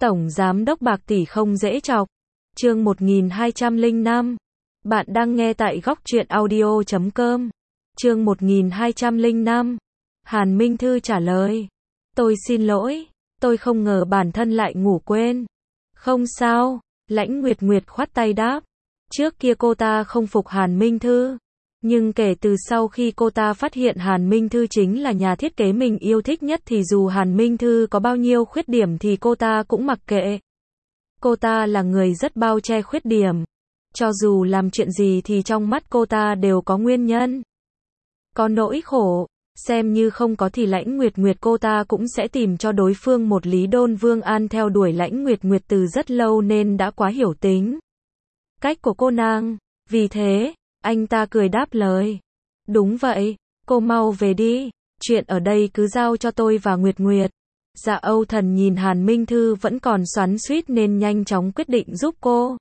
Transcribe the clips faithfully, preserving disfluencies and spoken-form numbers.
Tổng Giám đốc bạc tỷ không dễ chọc. Chương một nghìn hai trăm lẻ năm. Bạn đang nghe tại góc truyện audio chấm com. Chương một nghìn hai trăm lẻ năm. Hàn Minh Thư trả lời. Tôi xin lỗi, tôi không ngờ bản thân lại ngủ quên. Không sao, Lãnh Nguyệt Nguyệt khoát tay đáp. Trước kia cô ta không phục Hàn Minh Thư. Nhưng kể từ sau khi cô ta phát hiện Hàn Minh Thư chính là nhà thiết kế mình yêu thích nhất thì dù Hàn Minh Thư có bao nhiêu khuyết điểm thì cô ta cũng mặc kệ. Cô ta là người rất bao che khuyết điểm. Cho dù làm chuyện gì thì trong mắt cô ta đều có nguyên nhân. Có nỗi khổ, xem như không có thì Lãnh Nguyệt Nguyệt cô ta cũng sẽ tìm cho đối phương một lý đôn. Vương An theo đuổi Lãnh Nguyệt Nguyệt từ rất lâu nên đã quá hiểu tính cách của cô nàng. Vì thế, anh ta cười đáp lời. Đúng vậy, cô mau về đi, chuyện ở đây cứ giao cho tôi và Nguyệt Nguyệt. Dạ Âu Thần nhìn Hàn Minh Thư vẫn còn xoắn xuýt nên nhanh chóng quyết định giúp cô.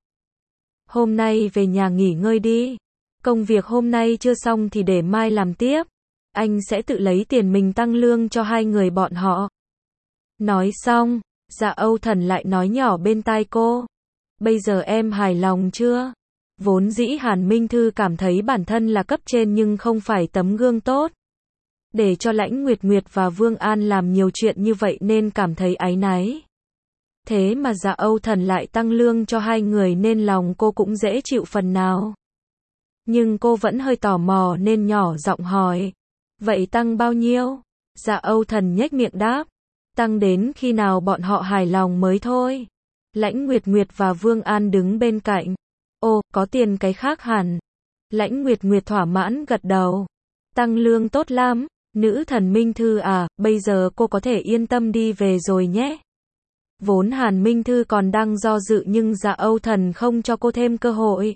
Hôm nay về nhà nghỉ ngơi đi. Công việc hôm nay chưa xong thì để mai làm tiếp. Anh sẽ tự lấy tiền mình tăng lương cho hai người bọn họ. Nói xong, Dạ Âu Thần lại nói nhỏ bên tai cô. Bây giờ em hài lòng chưa? Vốn dĩ Hàn Minh Thư cảm thấy bản thân là cấp trên nhưng không phải tấm gương tốt. Để cho Lãnh Nguyệt Nguyệt và Vương An làm nhiều chuyện như vậy nên cảm thấy áy náy. Thế mà Dạ Âu Thần lại tăng lương cho hai người nên lòng cô cũng dễ chịu phần nào. Nhưng cô vẫn hơi tò mò nên nhỏ giọng hỏi. Vậy tăng bao nhiêu? Dạ Âu Thần nhếch miệng đáp. Tăng đến khi nào bọn họ hài lòng mới thôi. Lãnh Nguyệt Nguyệt và Vương An đứng bên cạnh. Ồ, có tiền cái khác hẳn. Lãnh Nguyệt Nguyệt thỏa mãn gật đầu. Tăng lương tốt lắm, nữ thần Minh Thư à, bây giờ cô có thể yên tâm đi về rồi nhé. Vốn Hàn Minh Thư còn đang do dự nhưng Dạ Âu Thần không cho cô thêm cơ hội.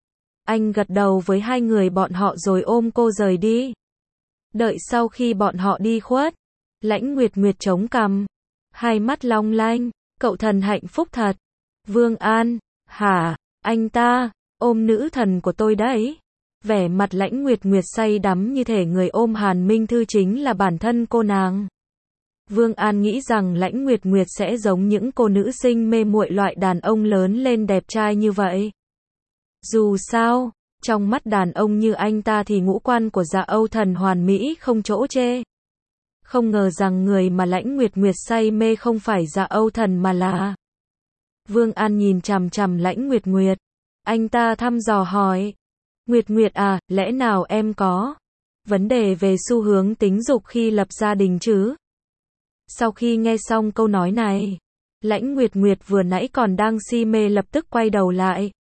Anh gật đầu với hai người bọn họ rồi ôm cô rời đi. Đợi sau khi bọn họ đi khuất, Lãnh Nguyệt Nguyệt chống cằm, hai mắt long lanh, cậu thần hạnh phúc thật. Vương An, hả? Anh ta, ôm nữ thần của tôi đấy. Vẻ mặt Lãnh Nguyệt Nguyệt say đắm như thể người ôm Hàn Minh Thư chính là bản thân cô nàng. Vương An nghĩ rằng Lãnh Nguyệt Nguyệt sẽ giống những cô nữ sinh mê muội loại đàn ông lớn lên đẹp trai như vậy. Dù sao, trong mắt đàn ông như anh ta thì ngũ quan của Dạ Âu Thần hoàn mỹ không chỗ chê. Không ngờ rằng người mà Lãnh Nguyệt Nguyệt say mê không phải Dạ Âu Thần mà là... Vương An nhìn chằm chằm Lãnh Nguyệt Nguyệt. Anh ta thăm dò hỏi. Nguyệt Nguyệt à, lẽ nào em có vấn đề về xu hướng tính dục khi lập gia đình chứ? Sau khi nghe xong câu nói này, Lãnh Nguyệt Nguyệt vừa nãy còn đang si mê lập tức quay đầu lại.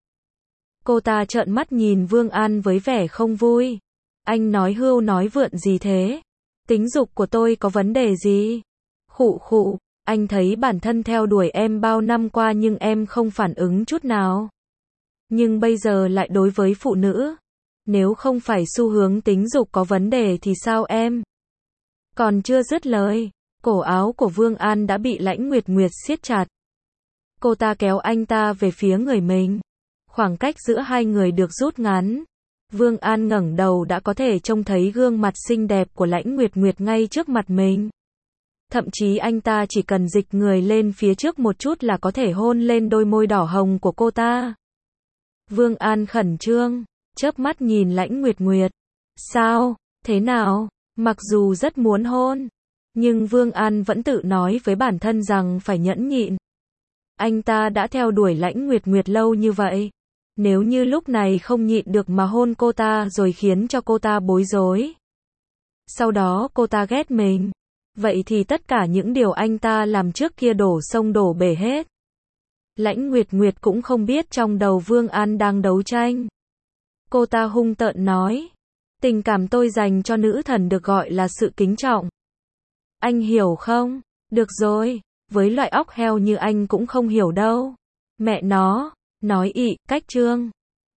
Cô ta trợn mắt nhìn Vương An với vẻ không vui. Anh nói hưu nói vượn gì thế? Tính dục của tôi có vấn đề gì? Khụ khụ. Anh thấy bản thân theo đuổi em bao năm qua nhưng em không phản ứng chút nào. Nhưng bây giờ lại đối với phụ nữ. Nếu không phải xu hướng tính dục có vấn đề thì sao em? Còn chưa dứt lời, cổ áo của Vương An đã bị Lãnh Nguyệt Nguyệt siết chặt. Cô ta kéo anh ta về phía người mình. Khoảng cách giữa hai người được rút ngắn. Vương An ngẩng đầu đã có thể trông thấy gương mặt xinh đẹp của Lãnh Nguyệt Nguyệt ngay trước mặt mình. Thậm chí anh ta chỉ cần dịch người lên phía trước một chút là có thể hôn lên đôi môi đỏ hồng của cô ta. Vương An khẩn trương, chớp mắt nhìn Lãnh Nguyệt Nguyệt. Sao? Thế nào? Mặc dù rất muốn hôn, nhưng Vương An vẫn tự nói với bản thân rằng phải nhẫn nhịn. Anh ta đã theo đuổi Lãnh Nguyệt Nguyệt lâu như vậy. Nếu như lúc này không nhịn được mà hôn cô ta rồi khiến cho cô ta bối rối. Sau đó cô ta ghét mình. Vậy thì tất cả những điều anh ta làm trước kia đổ sông đổ bể hết. Lãnh Nguyệt Nguyệt cũng không biết trong đầu Vương An đang đấu tranh. Cô ta hung tợn nói. Tình cảm tôi dành cho nữ thần được gọi là sự kính trọng. Anh hiểu không? Được rồi, với loại óc heo như anh cũng không hiểu đâu. Mẹ nó, nói ị, cách trương.